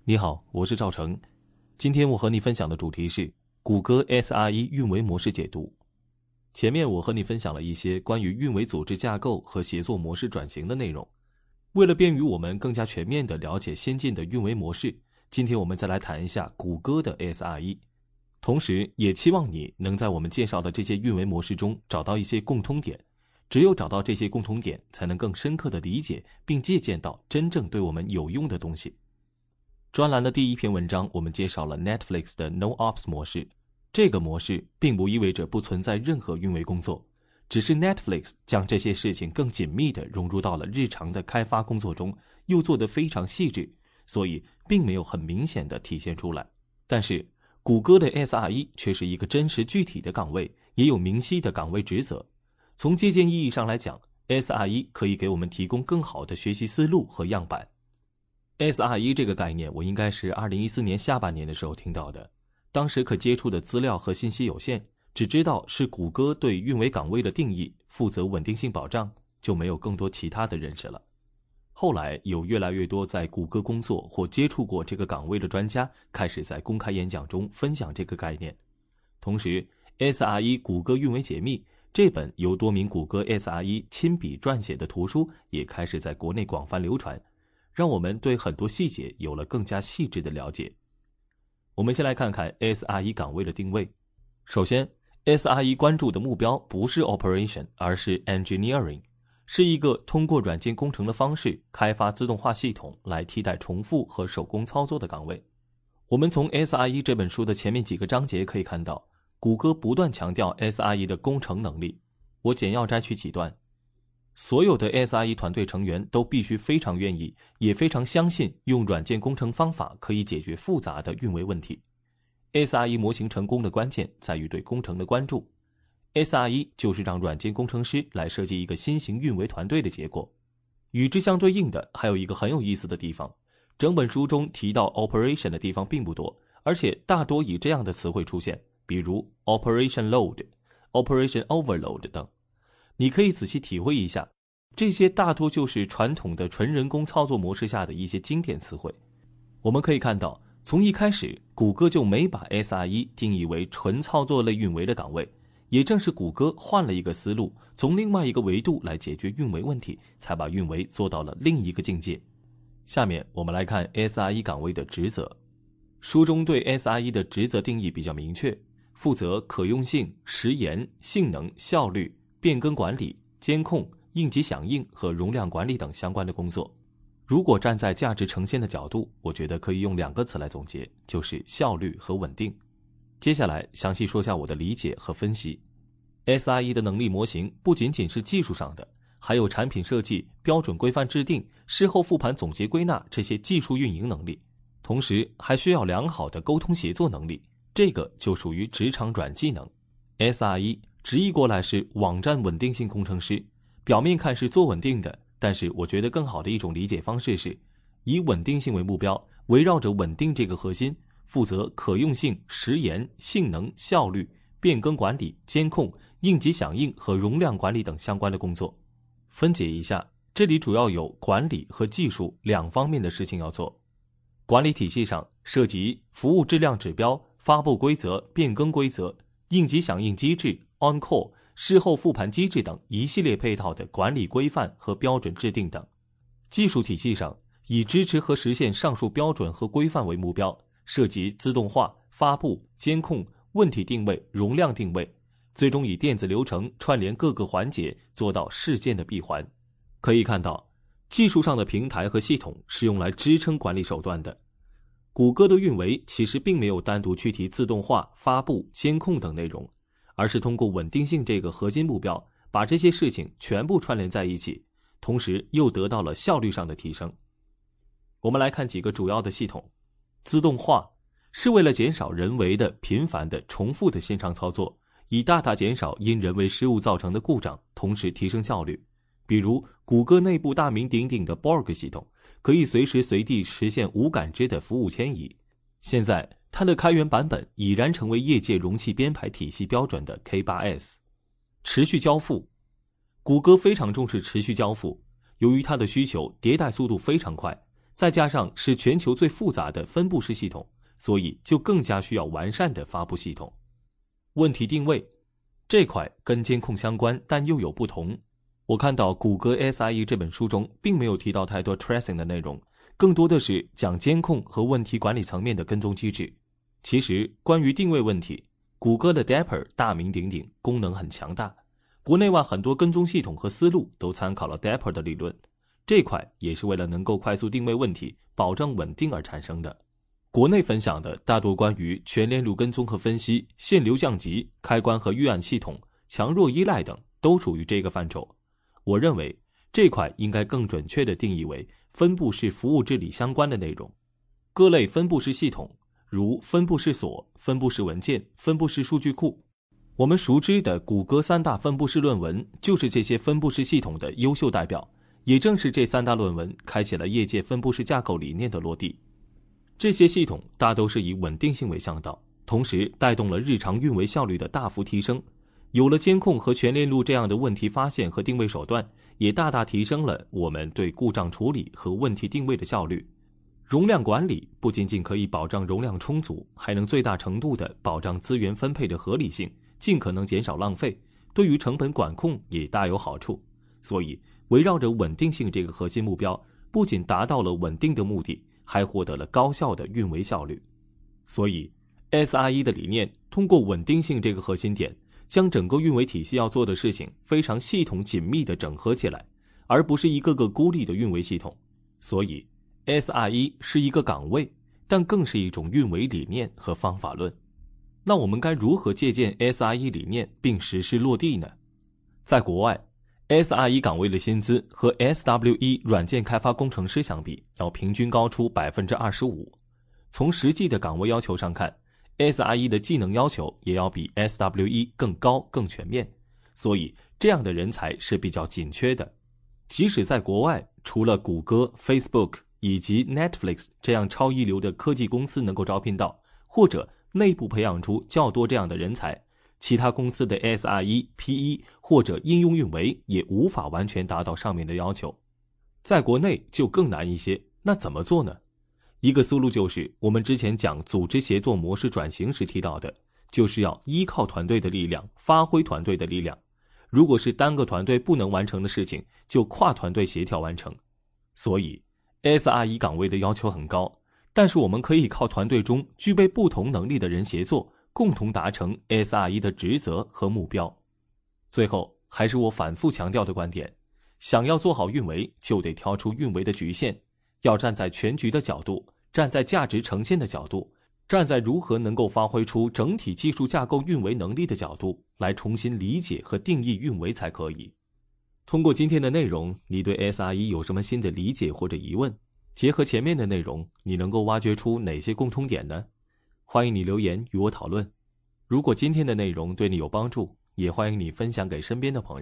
你好，我是赵成。今天我和你分享的主题是谷歌 SRE 运维模式解读。前面我和你分享了一些关于运维组织架构和协作模式转型的内容。为了便于我们更加全面地了解先进的运维模式，今天我们再来谈一下谷歌的 SRE。同时也期望你能在我们介绍的这些运维模式中找到一些共通点。只有找到这些共通点，才能更深刻地理解并借鉴到真正对我们有用的东西。专栏的第一篇文章，我们介绍了 Netflix 的 NoOps 模式。这个模式并不意味着不存在任何运维工作，只是 Netflix 将这些事情更紧密地融入到了日常的开发工作中，又做得非常细致，所以并没有很明显地体现出来。但是谷歌的 SRE 却是一个真实具体的岗位，也有明晰的岗位职责。从借鉴意义上来讲， SRE 可以给我们提供更好的学习思路和样板。SRE 这个概念我应该是2014年下半年的时候听到的，当时可接触的资料和信息有限，只知道是谷歌对运维岗位的定义，负责稳定性保障，就没有更多其他的认识了。后来有越来越多在谷歌工作或接触过这个岗位的专家开始在公开演讲中分享这个概念。同时 SRE 谷歌运维解密这本由多名谷歌 SRE 亲笔撰写的图书也开始在国内广泛流传，让我们对很多细节有了更加细致的了解。我们先来看看 SRE 岗位的定位。首先 SRE 关注的目标不是 Operation， 而是 Engineering， 是一个通过软件工程的方式开发自动化系统来替代重复和手工操作的岗位。我们从 SRE 这本书的前面几个章节可以看到，谷歌不断强调 SRE 的工程能力。我简要摘取几段。所有的 SRE 团队成员都必须非常愿意，也非常相信用软件工程方法可以解决复杂的运维问题。SRE 模型成功的关键在于对工程的关注。SRE 就是让软件工程师来设计一个新型运维团队的结果。与之相对应的还有一个很有意思的地方，整本书中提到 Operation 的地方并不多，而且大多以这样的词汇出现，比如 Operation Load、Operation Overload 等。你可以仔细体会一下，这些大多就是传统的纯人工操作模式下的一些经典词汇。我们可以看到，从一开始谷歌就没把 SRE 定义为纯操作类运维的岗位，也正是谷歌换了一个思路，从另外一个维度来解决运维问题，才把运维做到了另一个境界。下面我们来看 SRE 岗位的职责。书中对 SRE 的职责定义比较明确，负责可用性、时延、性能、效率、变更管理、监控、应急响应和容量管理等相关的工作。如果站在价值呈现的角度，我觉得可以用2个词来总结，就是效率和稳定。接下来详细说下我的理解和分析。SRE 的能力模型不仅仅是技术上的，还有产品设计、标准规范制定、事后复盘总结归纳这些技术运营能力，同时还需要良好的沟通协作能力，这个就属于职场软技能。SRE直译过来是网站稳定性工程师，表面看是做稳定的，但是我觉得更好的一种理解方式是，以稳定性为目标，围绕着稳定这个核心，负责可用性、时延、性能、效率、变更管理、监控、应急响应和容量管理等相关的工作。分解一下，这里主要有管理和技术2方面的事情要做。管理体系上涉及服务质量指标、发布规则、变更规则、应急响应机制、On Call、事后复盘机制等一系列配套的管理规范和标准制定等。技术体系上以支持和实现上述标准和规范为目标，涉及自动化、发布、监控、问题定位、容量定位，最终以电子流程串联各个环节，做到事件的闭环。可以看到，技术上的平台和系统是用来支撑管理手段的。谷歌的运维其实并没有单独去提自动化、发布、监控等内容，而是通过稳定性这个核心目标，把这些事情全部串联在一起，同时又得到了效率上的提升。我们来看几个主要的系统。自动化是为了减少人为的频繁的重复的线上操作，以大大减少因人为失误造成的故障，同时提升效率。比如谷歌内部大名鼎鼎的 Borg 系统，可以随时随地实现无感知的服务迁移。现在它的开源版本已然成为业界容器编排体系标准的 K8S。 持续交付，谷歌非常重视持续交付，由于它的需求迭代速度非常快， 再加上是全球最复杂的分布式系统，所以就更加需要完善的发布系统。问题定位这块跟监控相关，但又有不同。我看到谷歌 SRE 这本书中并没有提到太多 tracing 的内容，更多的是讲监控和问题管理层面的跟踪机制。其实关于定位问题，谷歌的 Dapper 大名鼎鼎，功能很强大，国内外很多跟踪系统和思路都参考了 Dapper 的理论，这块也是为了能够快速定位问题，保证稳定而产生的。国内分享的大多关于全链路跟踪和分析、限流降级、开关和预案系统、强弱依赖等，都属于这个范畴。我认为这块应该更准确地定义为分布式服务治理相关的内容。各类分布式系统，如分布式锁、分布式文件、分布式数据库，我们熟知的谷歌3大分布式论文就是这些分布式系统的优秀代表，也正是这3大论文开启了业界分布式架构理念的落地。这些系统大都是以稳定性为向导，同时带动了日常运维效率的大幅提升。有了监控和全链路这样的问题发现和定位手段，也大大提升了我们对故障处理和问题定位的效率。容量管理不仅仅可以保障容量充足，还能最大程度地保障资源分配的合理性，尽可能减少浪费，对于成本管控也大有好处。所以围绕着稳定性这个核心目标，不仅达到了稳定的目的，还获得了高效的运维效率。所以 SRE 的理念通过稳定性这个核心点，将整个运维体系要做的事情非常系统紧密地整合起来，而不是一个个孤立的运维系统。所以 SRE 是一个岗位，但更是一种运维理念和方法论。那我们该如何借鉴 SRE 理念并实施落地呢？在国外， SRE 岗位的薪资和 SWE 软件开发工程师相比，要平均高出 25%。 从实际的岗位要求上看， SRE 的技能要求也要比 SWE 更高更全面，所以这样的人才是比较紧缺的。即使在国外，除了谷歌、Facebook 以及 Netflix 这样超一流的科技公司能够招聘到，或者内部培养出较多这样的人才，其他公司的 SRE、PE 或者应用运维也无法完全达到上面的要求。在国内就更难一些，那怎么做呢？一个思路就是我们之前讲组织协作模式转型时提到的，就是要依靠团队的力量，发挥团队的力量。如果是单个团队不能完成的事情，就跨团队协调完成。所以 SRE 岗位的要求很高，但是我们可以靠团队中具备不同能力的人协作，共同达成 SRE 的职责和目标。最后还是我反复强调的观点，想要做好运维，就得挑出运维的局限，要站在全局的角度，站在价值呈现的角度，站在如何能够发挥出整体技术架构运维能力的角度，来重新理解和定义运维才可以。通过今天的内容，你对 SRE 有什么新的理解或者疑问？结合前面的内容，你能够挖掘出哪些共通点呢？欢迎你留言与我讨论。如果今天的内容对你有帮助，也欢迎你分享给身边的朋友。